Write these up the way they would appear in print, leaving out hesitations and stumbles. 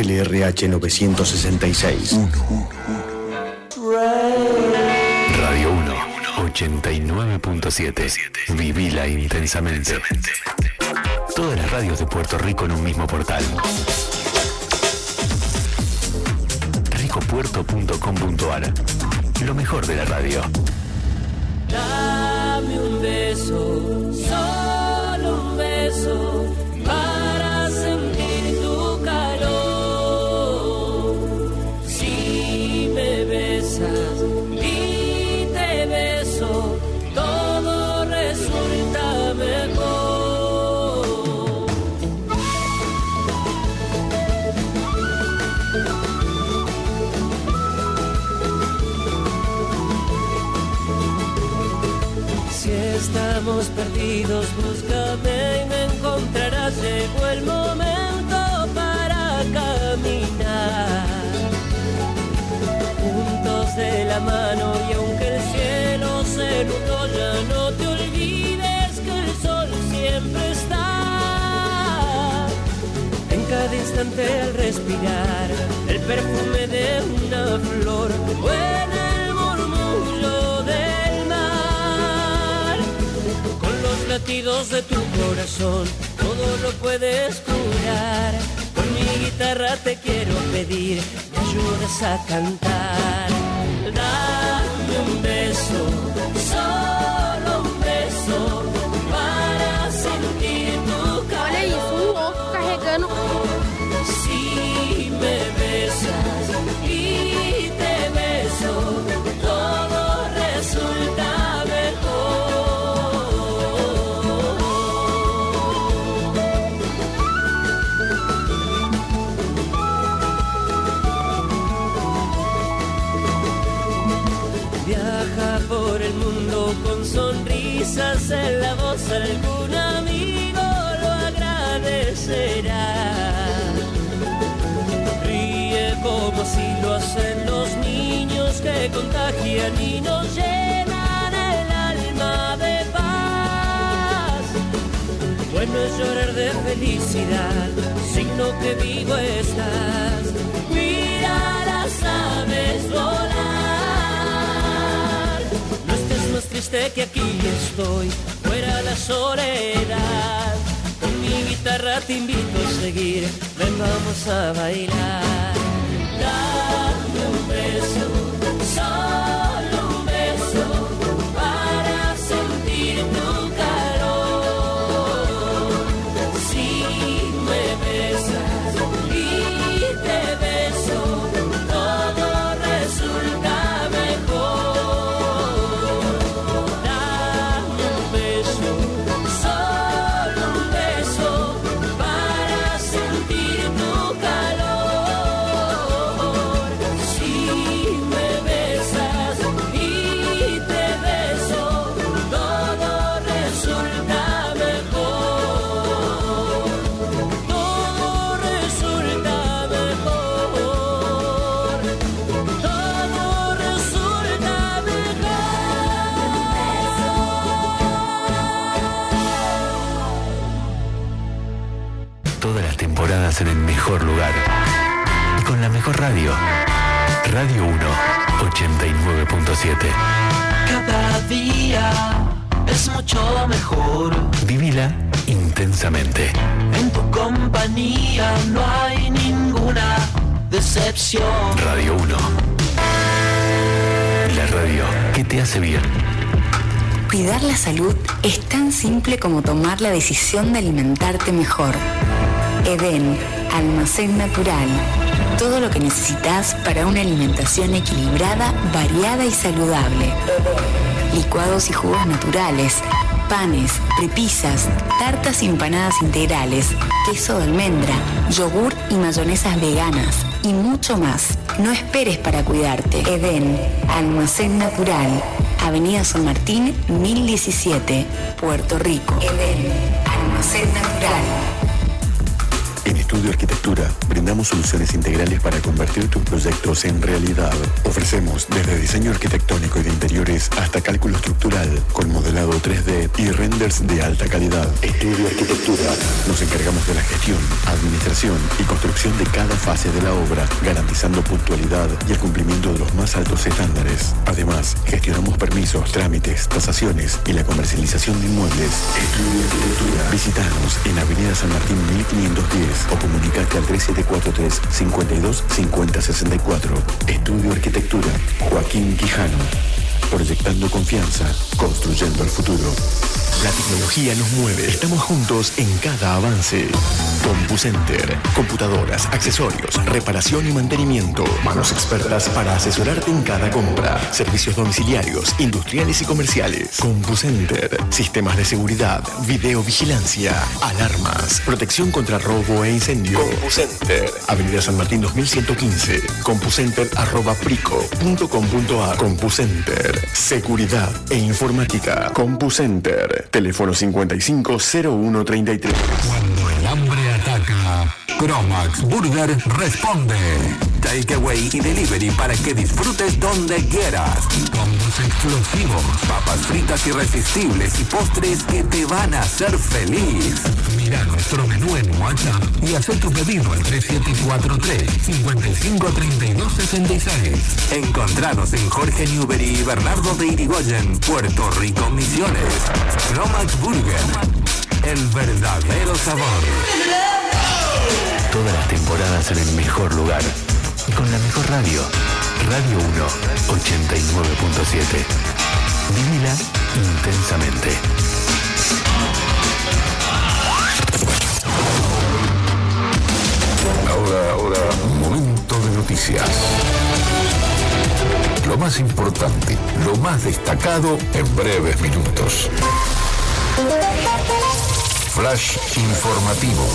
LRH 966. Radio 1, 89.7. Vivila intensamente. Todas las radios de Puerto Rico en un mismo portal. ricopuerto.com.ar. Lo mejor de la radio. Dame un beso, solo un beso, para sentir tu calor. Si me besas y te beso, todo resulta mejor. Si estamos perdidos, búscame y me encontrarás. Llegó el momento para caminar juntos de la mano, y aunque el cielo se nubló, ya no te olvides que el sol siempre está en cada instante al respirar el perfume de una flor o en el murmullo del mar. Con los latidos de tu corazón todo lo puedes curar. Con mi guitarra te quiero pedir, me ayudas a cantar. Dame un beso, solo un beso, para sentir tu calor. Olha isso, osso carregando. Si me besas y te beso, todo resulta por el mundo con sonrisas en la voz, algún amigo lo agradecerá. Ríe como si lo hacen los niños que contagian y nos llenan el alma de paz. Bueno es llorar de felicidad, signo que vivo estás. Mira las aves volar. Más triste que aquí estoy, fuera la soledad. Con mi guitarra te invito a seguir, ven vamos a bailar. Dame un beso, solo un beso, para sentir tu calor. Si me besas y te beso, todo resulta mejor. En el mejor lugar y con la mejor radio. Radio 1, 89.7. Cada día es mucho mejor. Vivila intensamente. En tu compañía no hay ninguna decepción. Radio 1. La radio que te hace bien. Cuidar la salud es tan simple como tomar la decisión de alimentarte mejor. Edén, almacén natural. Todo lo que necesitas para una alimentación equilibrada, variada y saludable. Licuados y jugos naturales, panes, prepisas, tartas y empanadas integrales, queso de almendra, yogur y mayonesas veganas y mucho más. No esperes para cuidarte. Edén, almacén natural. Avenida San Martín, 1017, Puerto Rico. Edén, almacén natural. En estudio Estudio Arquitectura brindamos soluciones integrales para convertir tus proyectos en realidad. Ofrecemos desde diseño arquitectónico y de interiores hasta cálculo estructural con modelado 3D y renders de alta calidad. Estudio Arquitectura. Nos encargamos de la gestión, administración y construcción de cada fase de la obra, garantizando puntualidad y el cumplimiento de los más altos estándares. Además, gestionamos permisos, trámites, tasaciones y la comercialización de inmuebles. Estudio Arquitectura. Visítanos en Avenida San Martín 1510 o comunicate al 3743 52 50 64. Estudio Arquitectura. Joaquín Quijano. Proyectando confianza, construyendo el futuro. La tecnología nos mueve. Estamos juntos en cada avance. CompuCenter. Computadoras, accesorios, reparación y mantenimiento. Manos expertas para asesorarte en cada compra. Servicios domiciliarios, industriales y comerciales. CompuCenter. Sistemas de seguridad, videovigilancia, alarmas, protección contra robo e incendio. CompuCenter. Avenida San Martín 2115. CompuCenter@prico.com.ar. CompuCenter. Seguridad e informática. CompuCenter. Teléfono 550133. Cuando el hambre ataca, Cromax Burger responde. Takeaway y delivery para que disfrutes donde quieras. Combos explosivos, papas fritas irresistibles y postres que te van a hacer feliz. Mira nuestro menú en WhatsApp y haz tu pedido al 3743-553266. Encontranos en Jorge Newbery y Bernardo de Irigoyen, Puerto Rico, Misiones. Cromax Burger, el verdadero sabor. Todas las temporadas en el mejor lugar y con la mejor radio. Radio 1, 89.7. Vivila intensamente. Ahora, momento de noticias. Lo más importante, lo más destacado en breves minutos. Flash informativo.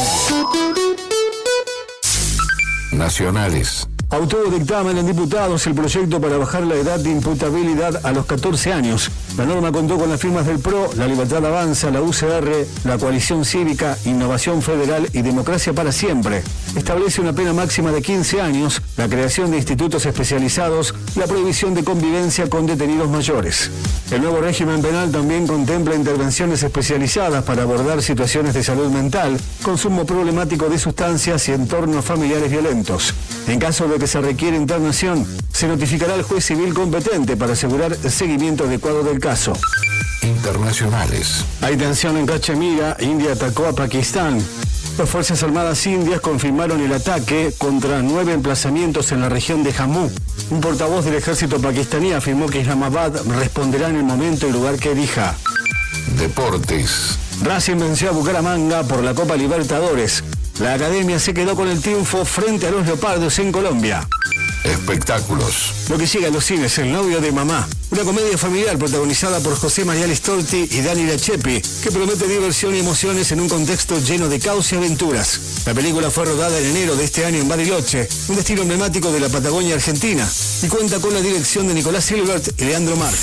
Nacionales. Obtuvo dictamen en diputados el proyecto para bajar la edad de imputabilidad a los 14 años. La norma contó con las firmas del PRO, La Libertad Avanza, la UCR, la Coalición Cívica, Innovación Federal y Democracia para Siempre. Establece una pena máxima de 15 años, la creación de institutos especializados, la prohibición de convivencia con detenidos mayores. El nuevo régimen penal también contempla intervenciones especializadas para abordar situaciones de salud mental, consumo problemático de sustancias y entornos familiares violentos. En caso de que se requiere internación, se notificará al juez civil competente para asegurar el seguimiento adecuado del caso. Internacionales. Hay tensión en Cachemira. India atacó a Pakistán. Las Fuerzas Armadas indias confirmaron el ataque contra 9 emplazamientos en la región de Jammu. Un portavoz del ejército pakistaní afirmó que Islamabad responderá en el momento y lugar que elija. Deportes. Racing venció a Bucaramanga por la Copa Libertadores. La academia se quedó con el triunfo frente a los Leopardos en Colombia. Espectáculos. Lo que sigue a los cines, El novio de mamá. Una comedia familiar protagonizada por José María Listorti y Dani Lachepi, que promete diversión y emociones en un contexto lleno de caos y aventuras. La película fue rodada en enero de este año en Bariloche, un destino emblemático de la Patagonia Argentina, y cuenta con la dirección de Nicolás Silbert y Leandro Marc.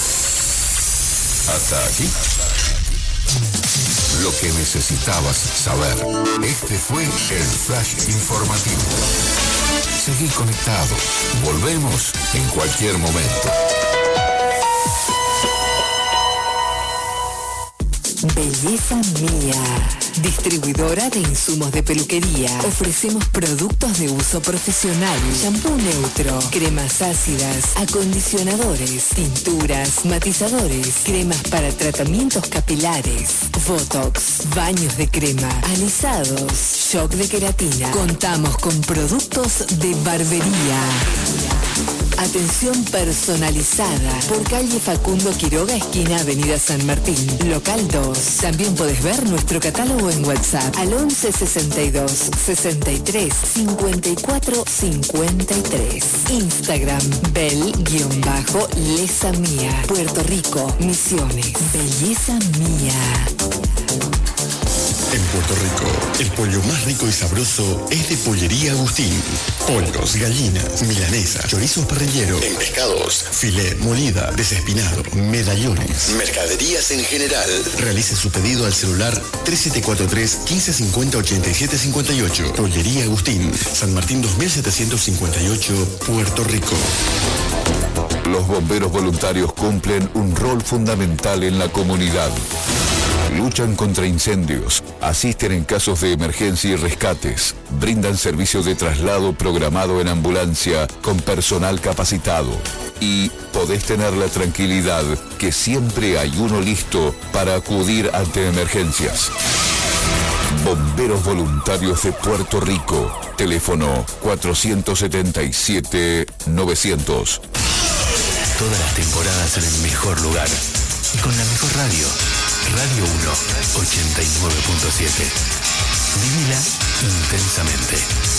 Hasta aquí. Lo que necesitabas saber. Este fue el Flash informativo. Seguí conectado. Volvemos en cualquier momento. Belleza Mía, distribuidora de insumos de peluquería. Ofrecemos productos de uso profesional, shampoo neutro, cremas ácidas, acondicionadores, tinturas, matizadores, cremas para tratamientos capilares, botox, baños de crema, alisados, shock de queratina. Contamos con productos de barbería. Atención personalizada por calle Facundo Quiroga, esquina Avenida San Martín, local 2. También podés ver nuestro catálogo en WhatsApp al 11 62 63 54 53. Instagram Bel-Lesa Mía. Puerto Rico, Misiones. Belleza Mía. En Puerto Rico. El pollo más rico y sabroso es de Pollería Agustín. Pollos, gallinas, milanesas, chorizos parrilleros, en pescados, filé, molida, desespinado, medallones, mercaderías en general. Realice su pedido al celular 3743 1550 8758. Pollería Agustín, San Martín 2758, Puerto Rico. Los bomberos voluntarios cumplen un rol fundamental en la comunidad. Luchan contra incendios, asisten en casos de emergencia y rescates, brindan servicio de traslado programado en ambulancia con personal capacitado. Y podés tener la tranquilidad que siempre hay uno listo para acudir ante emergencias. Bomberos Voluntarios de Puerto Rico. Teléfono 477-900. Todas las temporadas en el mejor lugar y con la mejor radio. Radio 1, 89.7. Vivila intensamente.